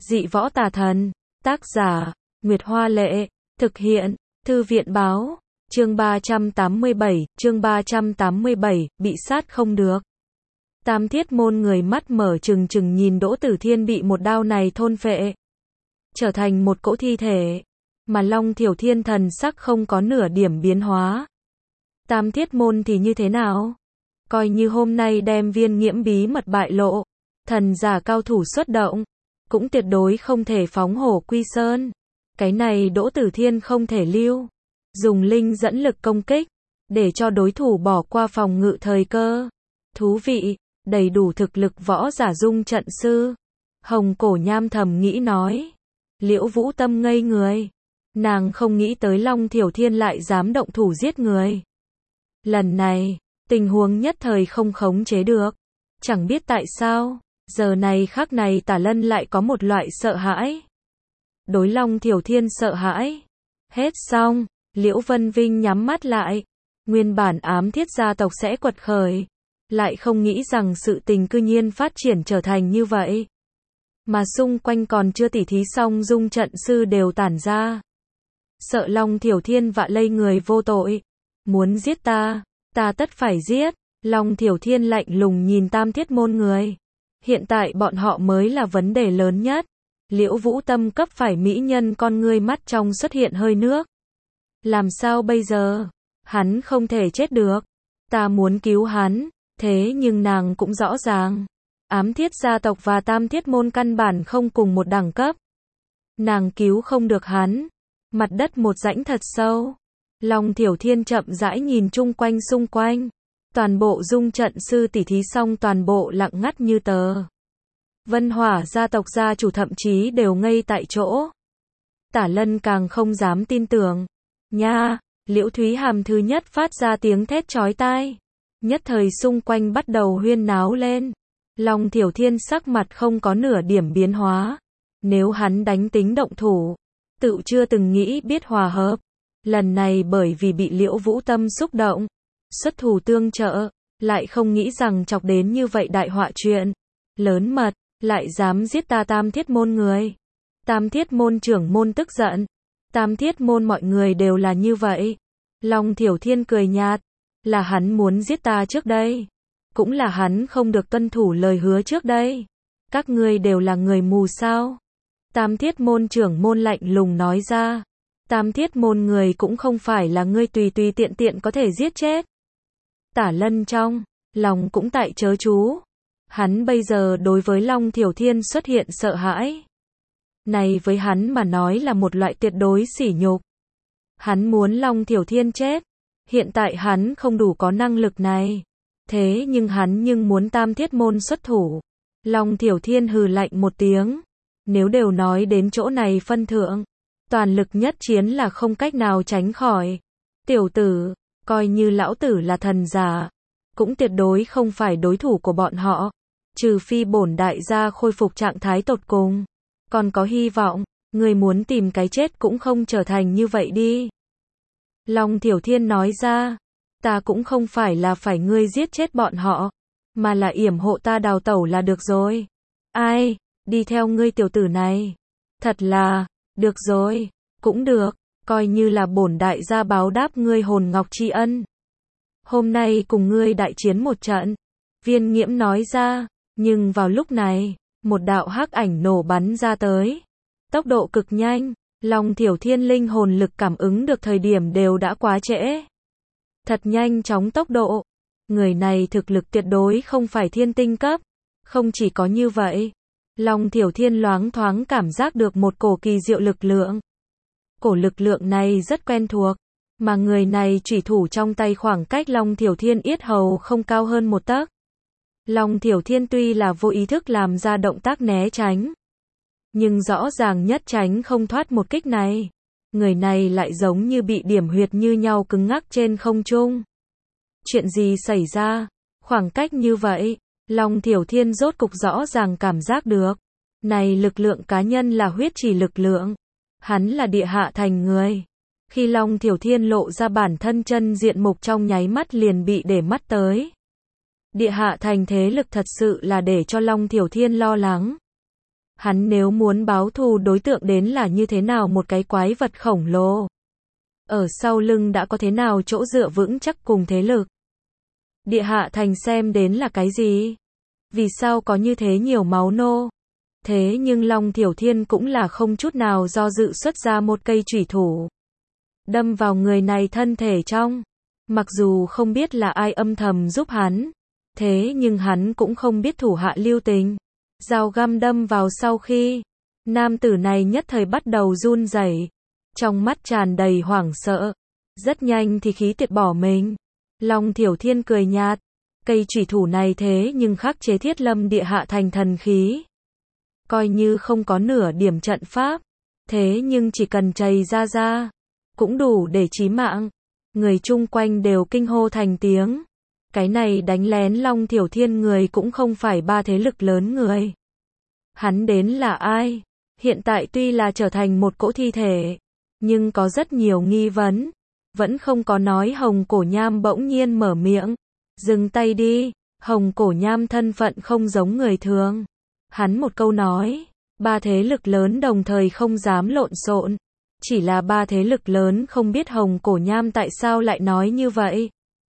Dị võ tà thần. Tác giả, Nguyệt Hoa Lệ. Thực hiện, Thư viện Báo. Chương 387, bị sát không được. Tam Thiết Môn người mắt mở trừng trừng nhìn Đỗ Tử Thiên bị một đao này thôn phệ, trở thành một cỗ thi thể, mà Long Thiểu Thiên thần sắc không có nửa điểm biến hóa. Tam Thiết Môn thì như thế nào? Coi như hôm nay đem viên nghiễm bí mật bại lộ, thần giả cao thủ xuất động, cũng tuyệt đối không thể phóng hổ quy sơn. Cái này Đỗ Tử Thiên không thể lưu, dùng linh dẫn lực công kích, để cho đối thủ bỏ qua phòng ngự thời cơ. Thú vị, đầy đủ thực lực võ giả dung trận sư. Hồng Cổ Nham thầm nghĩ nói. Liễu Vũ Tâm ngây người. Nàng không nghĩ tới Long Thiểu Thiên lại dám động thủ giết người. Lần này, tình huống nhất thời không khống chế được. Chẳng biết tại sao, giờ này khắc này Tả Lân lại có một loại sợ hãi. Đối Long Thiểu Thiên sợ hãi. Hết xong, Liễu Vân Vinh nhắm mắt lại. Nguyên bản ám thiết gia tộc sẽ quật khởi, lại không nghĩ rằng sự tình cư nhiên phát triển trở thành như vậy. Mà xung quanh còn chưa tỉ thí xong dung trận sư đều tản ra. Sợ Long Thiểu Thiên vạ lây người vô tội. Muốn giết ta, ta tất phải giết. Long Thiểu Thiên lạnh lùng nhìn Tam Thiết Môn người. Hiện tại bọn họ mới là vấn đề lớn nhất. Liễu Vũ Tâm cấp phải mỹ nhân con ngươi mắt trong xuất hiện hơi nước. Làm sao bây giờ? Hắn không thể chết được. Ta muốn cứu hắn. Thế nhưng nàng cũng rõ ràng. Ám thiết gia tộc và Tam Thiết Môn căn bản không cùng một đẳng cấp. Nàng cứu không được hắn. Mặt đất một rãnh thật sâu. Long Thiểu Thiên chậm rãi nhìn chung quanh xung quanh. Toàn bộ dung trận sư tỉ thí xong toàn bộ lặng ngắt như tờ. Vân Hỏa gia tộc gia chủ thậm chí đều ngây tại chỗ. Tả Lân càng không dám tin tưởng. Nha, Liễu Thúy Hàm thứ nhất phát ra tiếng thét chói tai. Nhất thời xung quanh bắt đầu huyên náo lên. Long Thiểu Thiên sắc mặt không có nửa điểm biến hóa. Nếu hắn đánh tính động thủ, tự chưa từng nghĩ biết hòa hợp. Lần này bởi vì bị Liễu Vũ Tâm xúc động, xuất thủ tương trợ, lại không nghĩ rằng chọc đến như vậy đại họa chuyện. Lớn mật, lại dám giết ta Tam Thiết Môn người. Tam Thiết Môn trưởng môn tức giận. Tam Thiết Môn mọi người đều là như vậy. Long Thiểu Thiên cười nhạt. Là hắn muốn giết ta trước đây. Cũng là hắn không được tuân thủ lời hứa trước đây. Các ngươi đều là người mù sao? Tam Thiết Môn trưởng môn lạnh lùng nói ra. Tam Thiết Môn người cũng không phải là ngươi tùy tùy tiện tiện có thể giết chết. Tả Lân trong lòng cũng tại chớ chú. Hắn bây giờ đối với Long Thiểu Thiên xuất hiện sợ hãi. Này với hắn mà nói là một loại tuyệt đối sỉ nhục. Hắn muốn Long Thiểu Thiên chết. Hiện tại hắn không đủ có năng lực này. Thế nhưng hắn muốn Tam Thiết Môn xuất thủ. Long Thiểu Thiên hừ lạnh một tiếng. Nếu đều nói đến chỗ này phân thượng, toàn lực nhất chiến là không cách nào tránh khỏi. Tiểu tử, coi như lão tử là thần giả, cũng tuyệt đối không phải đối thủ của bọn họ. Trừ phi bổn đại gia khôi phục trạng thái tột cùng. Còn có hy vọng, người muốn tìm cái chết cũng không trở thành như vậy đi. Long Thiểu Thiên nói ra, ta cũng không phải là phải ngươi giết chết bọn họ, mà là yểm hộ ta đào tẩu là được rồi. Ai, đi theo ngươi tiểu tử này. Thật là, được rồi, cũng được, coi như là bổn đại gia báo đáp ngươi hồn ngọc tri ân. Hôm nay cùng ngươi đại chiến một trận. Viên Nghiễm nói ra, nhưng vào lúc này, một đạo hắc ảnh nổ bắn ra tới. Tốc độ cực nhanh. Long Thiểu Thiên linh hồn lực cảm ứng được thời điểm đều đã quá trễ. Thật nhanh chóng tốc độ. Người này thực lực tuyệt đối không phải thiên tinh cấp. Không chỉ có như vậy, Long Thiểu Thiên loáng thoáng cảm giác được một cổ kỳ diệu lực lượng. Cổ lực lượng này rất quen thuộc, mà người này chủy thủ trong tay khoảng cách Long Thiểu Thiên yết hầu không cao hơn một tấc. Long Thiểu Thiên tuy là vô ý thức làm ra động tác né tránh, nhưng rõ ràng nhất tránh không thoát một kích này. Người này lại giống như bị điểm huyệt như nhau cứng ngắc trên không trung. Chuyện gì xảy ra? Khoảng cách như vậy, Long Thiểu Thiên rốt cục rõ ràng cảm giác được. Này lực lượng cá nhân là huyết chỉ lực lượng. Hắn là địa hạ thành người. Khi Long Thiểu Thiên lộ ra bản thân chân diện mục trong nháy mắt liền bị để mắt tới. Địa hạ thành thế lực thật sự là để cho Long Thiểu Thiên lo lắng. Hắn nếu muốn báo thù đối tượng đến là như thế nào một cái quái vật khổng lồ. Ở sau lưng đã có thế nào chỗ dựa vững chắc cùng thế lực. Địa hạ thành xem đến là cái gì? Vì sao có như thế nhiều máu nô? Thế nhưng Long Thiểu Thiên cũng là không chút nào do dự xuất ra một cây chủy thủ. Đâm vào người này thân thể trong. Mặc dù không biết là ai âm thầm giúp hắn. Thế nhưng hắn cũng không biết thủ hạ lưu tình. Dao găm đâm vào sau khi. Nam tử này nhất thời bắt đầu run rẩy, trong mắt tràn đầy hoảng sợ. Rất nhanh thì khí tiệt bỏ mình. Long Thiểu Thiên cười nhạt. Cây chủy thủ này thế nhưng khắc chế Thiết Lâm địa hạ thành thần khí. Coi như không có nửa điểm trận pháp. Thế nhưng chỉ cần chày ra. Cũng đủ để chí mạng. Người chung quanh đều kinh hô thành tiếng. Cái này đánh lén Long Thiểu Thiên người cũng không phải ba thế lực lớn người. Hắn đến là ai? Hiện tại tuy là trở thành một cỗ thi thể. Nhưng có rất nhiều nghi vấn. Vẫn không có nói Hồng Cổ Nham bỗng nhiên mở miệng. Dừng tay đi. Hồng Cổ Nham thân phận không giống người thường. Hắn một câu nói. Ba thế lực lớn đồng thời không dám lộn xộn. Chỉ là ba thế lực lớn không biết Hồng Cổ Nham tại sao lại nói như vậy.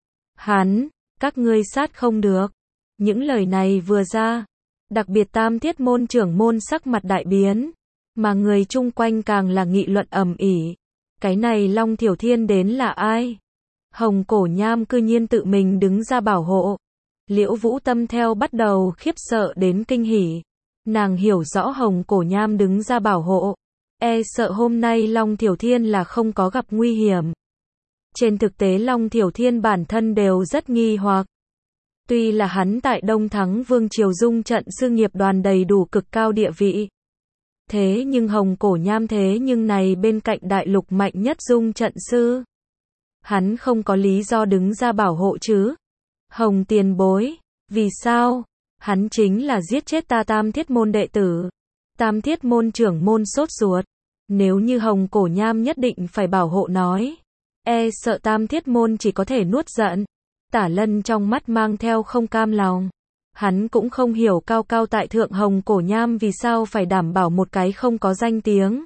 Hắn, các ngươi sát không được. Những lời này vừa ra. Đặc biệt Tam Thiết môn trưởng môn sắc mặt đại biến. Mà người chung quanh càng là nghị luận ầm ĩ. Cái này Long Thiểu Thiên đến là ai? Hồng Cổ Nham cư nhiên tự mình đứng ra bảo hộ. Liễu Vũ Tâm theo bắt đầu khiếp sợ đến kinh hỉ. Nàng hiểu rõ Hồng Cổ Nham đứng ra bảo hộ. Sợ hôm nay Long Thiểu Thiên là không có gặp nguy hiểm. Trên thực tế Long Thiểu Thiên bản thân đều rất nghi hoặc. Tuy là hắn tại Đông Thắng Vương Triều Dung trận sư nghiệp đoàn đầy đủ cực cao địa vị. Thế nhưng Hồng Cổ Nham thế nhưng này bên cạnh đại lục mạnh nhất Dung trận sư. Hắn không có lý do đứng ra bảo hộ chứ. Hồng tiền bối, vì sao? Hắn chính là giết chết ta Tam Thiết môn đệ tử. Tam Thiết môn trưởng môn sốt ruột. Nếu như Hồng Cổ Nham nhất định phải bảo hộ nói. Sợ Tam Thiết môn chỉ có thể nuốt giận. Tả Lân trong mắt mang theo không cam lòng. Hắn cũng không hiểu cao cao tại thượng Hồng Cổ Nham vì sao phải đảm bảo một cái không có danh tiếng.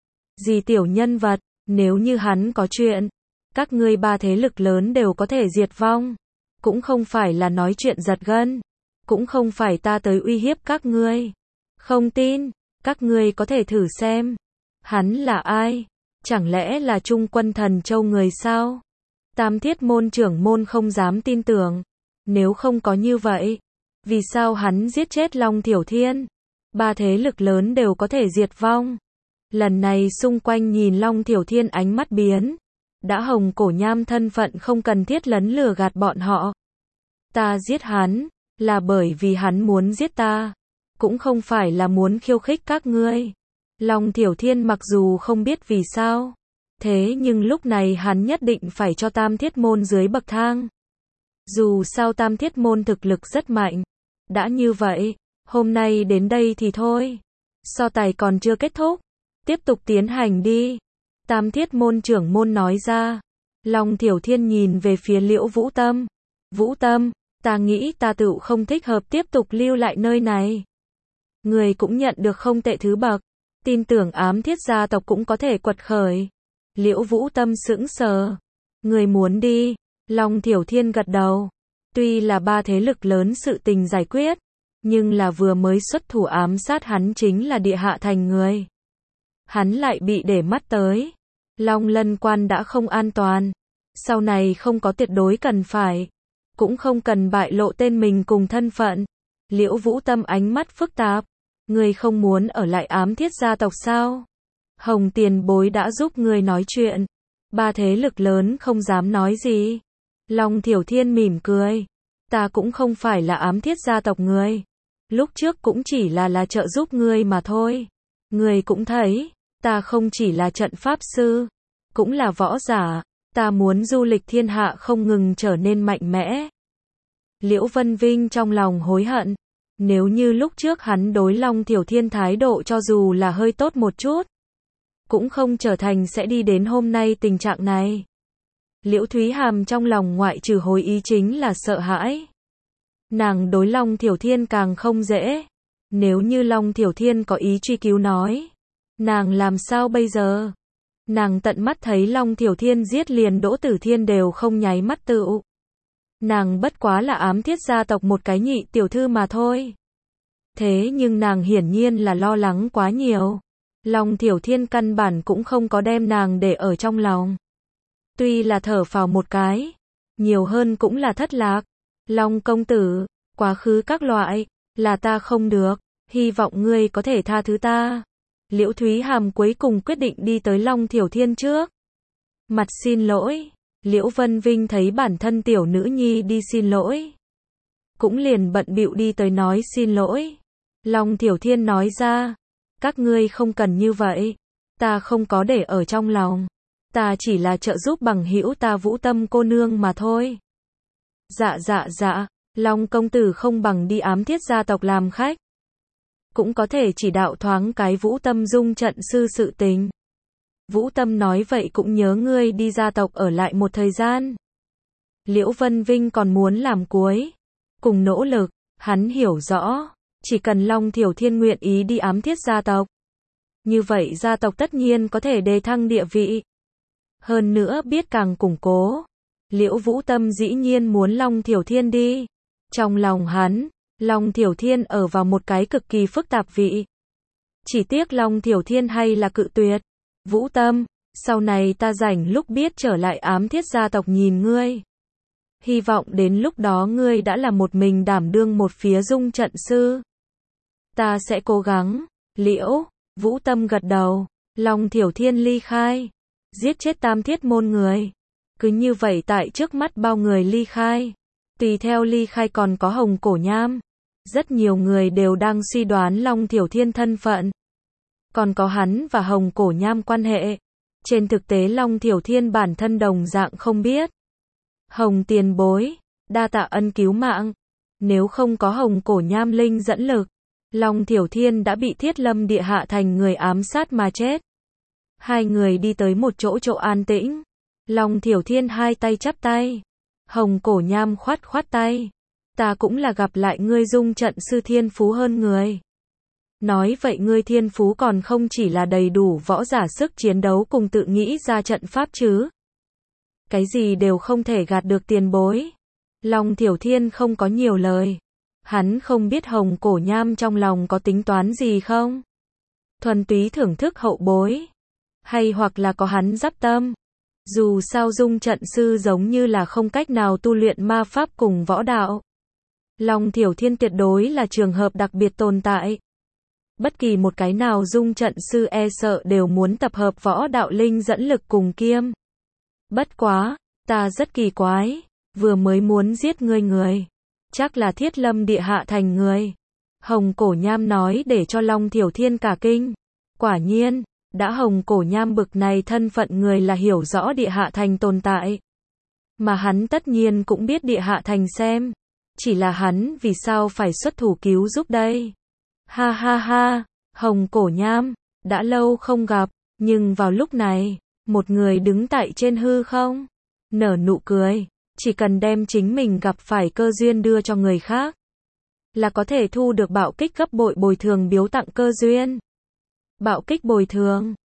Gì tiểu nhân vật, nếu như hắn có chuyện. Các ngươi ba thế lực lớn đều có thể diệt vong. Cũng không phải là nói chuyện giật gân. Cũng không phải ta tới uy hiếp các ngươi. Không tin, các ngươi có thể thử xem. Hắn là ai? Chẳng lẽ là Trung Quân Thần Châu người sao? Tam Thiết môn trưởng môn không dám tin tưởng. Nếu không có như vậy, vì sao hắn giết chết Long Thiểu Thiên? Ba thế lực lớn đều có thể diệt vong. Lần này xung quanh nhìn Long Thiểu Thiên ánh mắt biến. Đã Hồng Cổ Nham thân phận không cần thiết lấn lừa gạt bọn họ. Ta giết hắn, là bởi vì hắn muốn giết ta. Cũng không phải là muốn khiêu khích các ngươi. Long Thiểu Thiên mặc dù không biết vì sao. Thế nhưng lúc này hắn nhất định phải cho Tam Thiết môn dưới bậc thang. Dù sao Tam Thiết môn thực lực rất mạnh. Đã như vậy, hôm nay đến đây thì thôi. So tài còn chưa kết thúc. Tiếp tục tiến hành đi. Tam Thiết môn trưởng môn nói ra. Long Thiểu Thiên nhìn về phía Liễu Vũ Tâm. Vũ Tâm, ta nghĩ ta tự không thích hợp tiếp tục lưu lại nơi này. Người cũng nhận được không tệ thứ bậc. Tin tưởng Ám Thiết gia tộc cũng có thể quật khởi. Liễu Vũ Tâm sững sờ. Người muốn đi. Long Thiểu Thiên gật đầu. Tuy là ba thế lực lớn sự tình giải quyết. Nhưng là vừa mới xuất thủ ám sát hắn chính là địa hạ thành người. Hắn lại bị để mắt tới. Long Lân quan đã không an toàn. Sau này không có tuyệt đối cần phải. Cũng không cần bại lộ tên mình cùng thân phận. Liễu Vũ Tâm ánh mắt phức tạp. Người không muốn ở lại Ám Thiết gia tộc sao? Hồng tiền bối đã giúp người nói chuyện. Ba thế lực lớn không dám nói gì. Long Thiểu Thiên mỉm cười. Ta cũng không phải là Ám Thiết gia tộc người. Lúc trước cũng chỉ là trợ giúp ngươi mà thôi. Ngươi cũng thấy, ta không chỉ là trận pháp sư, cũng là võ giả. Ta muốn du lịch thiên hạ không ngừng trở nên mạnh mẽ. Liễu Vân Vinh trong lòng hối hận. Nếu như lúc trước hắn đối Long Thiểu Thiên thái độ cho dù là hơi tốt một chút, cũng không trở thành sẽ đi đến hôm nay tình trạng này. Liễu Thúy Hàm trong lòng ngoại trừ hối ý chính là sợ hãi. Nàng đối Long Thiểu Thiên càng không dễ. Nếu như Long Thiểu Thiên có ý truy cứu nói, nàng làm sao bây giờ? Nàng tận mắt thấy Long Thiểu Thiên giết liền Đỗ Tử Thiên đều không nháy mắt tựu. Nàng bất quá là ám thiết gia tộc một cái nhị tiểu thư mà thôi. Thế nhưng nàng hiển nhiên là lo lắng quá nhiều. Long Thiểu Thiên căn bản cũng không có đem nàng để ở trong lòng. Tuy là thở phào một cái, nhiều hơn cũng là thất lạc. Long công tử, quá khứ các loại, là ta không được, hy vọng ngươi có thể tha thứ ta. Liễu Thúy Hàm cuối cùng quyết định đi tới Long Thiểu Thiên trước. Mặt xin lỗi, Liễu Vân Vinh thấy bản thân tiểu nữ nhi đi xin lỗi, cũng liền bận bịu đi tới nói xin lỗi. Long Thiểu Thiên nói ra, các ngươi không cần như vậy, ta không có để ở trong lòng, ta chỉ là trợ giúp bằng hữu ta Vũ Tâm cô nương mà thôi. Dạ, Long công tử không bằng đi ám thiết gia tộc làm khách, cũng có thể chỉ đạo thoáng cái Vũ Tâm dung trận sư sự tình. Vũ Tâm nói vậy cũng nhớ ngươi đi gia tộc ở lại một thời gian. Liễu Vân Vinh còn muốn làm cuối cùng nỗ lực, hắn hiểu rõ, chỉ cần Long Thiểu Thiên nguyện ý đi ám thiết gia tộc, như vậy gia tộc tất nhiên có thể đề thăng địa vị. Hơn nữa biết càng củng cố. Liễu Vũ Tâm dĩ nhiên muốn Long Thiểu Thiên đi. Trong lòng hắn, Long Thiểu Thiên ở vào một cái cực kỳ phức tạp vị. Chỉ tiếc Long Thiểu Thiên hay là cự tuyệt. Vũ Tâm, sau này ta rảnh lúc biết trở lại ám thiết gia tộc nhìn ngươi. Hy vọng đến lúc đó ngươi đã là một mình đảm đương một phía dung trận sư. Ta sẽ cố gắng. Liễu Vũ Tâm gật đầu. Long Thiểu Thiên ly khai, giết chết Tam Thiết môn người. Cứ như vậy tại trước mắt bao người ly khai. Tùy theo ly khai còn có Hồng Cổ Nham. Rất nhiều người đều đang suy đoán Long Thiểu Thiên thân phận. Còn có hắn và Hồng Cổ Nham quan hệ. Trên thực tế Long Thiểu Thiên bản thân đồng dạng không biết. Hồng tiền bối, đa tạ ân cứu mạng. Nếu không có Hồng Cổ Nham linh dẫn lực, Long Thiểu Thiên đã bị Thiết Lâm Địa Hạ Thành người ám sát mà chết. Hai người đi tới một chỗ an tĩnh. Long Thiểu Thiên hai tay chắp tay. Hồng Cổ Nham khoát khoát tay. Ta cũng là gặp lại ngươi dung trận sư thiên phú hơn người. Nói vậy ngươi thiên phú còn không chỉ là đầy đủ võ giả sức chiến đấu cùng tự nghĩ ra trận pháp chứ. Cái gì đều không thể gạt được tiền bối. Long Thiểu Thiên không có nhiều lời. Hắn không biết Hồng Cổ Nham trong lòng có tính toán gì không. Thuần túy thưởng thức hậu bối. Hay hoặc là có hắn dắp tâm. Dù sao dung trận sư giống như là không cách nào tu luyện ma pháp cùng võ đạo. Long Thiểu Thiên tuyệt đối là trường hợp đặc biệt tồn tại. Bất kỳ một cái nào dung trận sư e sợ đều muốn tập hợp võ đạo linh dẫn lực cùng kiêm. Bất quá, ta rất kỳ quái, vừa mới muốn giết ngươi người. Chắc là Thiết Lâm Địa Hạ Thành người. Hồng Cổ Nham nói để cho Long Thiểu Thiên cả kinh. Quả nhiên, đã Hồng Cổ Nham bực này thân phận người là hiểu rõ Địa Hạ Thành tồn tại. Mà hắn tất nhiên cũng biết Địa Hạ Thành xem. Chỉ là hắn vì sao phải xuất thủ cứu giúp đây? Ha ha ha, Hồng Cổ Nham, đã lâu không gặp, nhưng vào lúc này, một người đứng tại trên hư không, nở nụ cười, chỉ cần đem chính mình gặp phải cơ duyên đưa cho người khác, là có thể thu được bạo kích gấp bội bồi thường biếu tặng cơ duyên. Bạo kích bồi thường,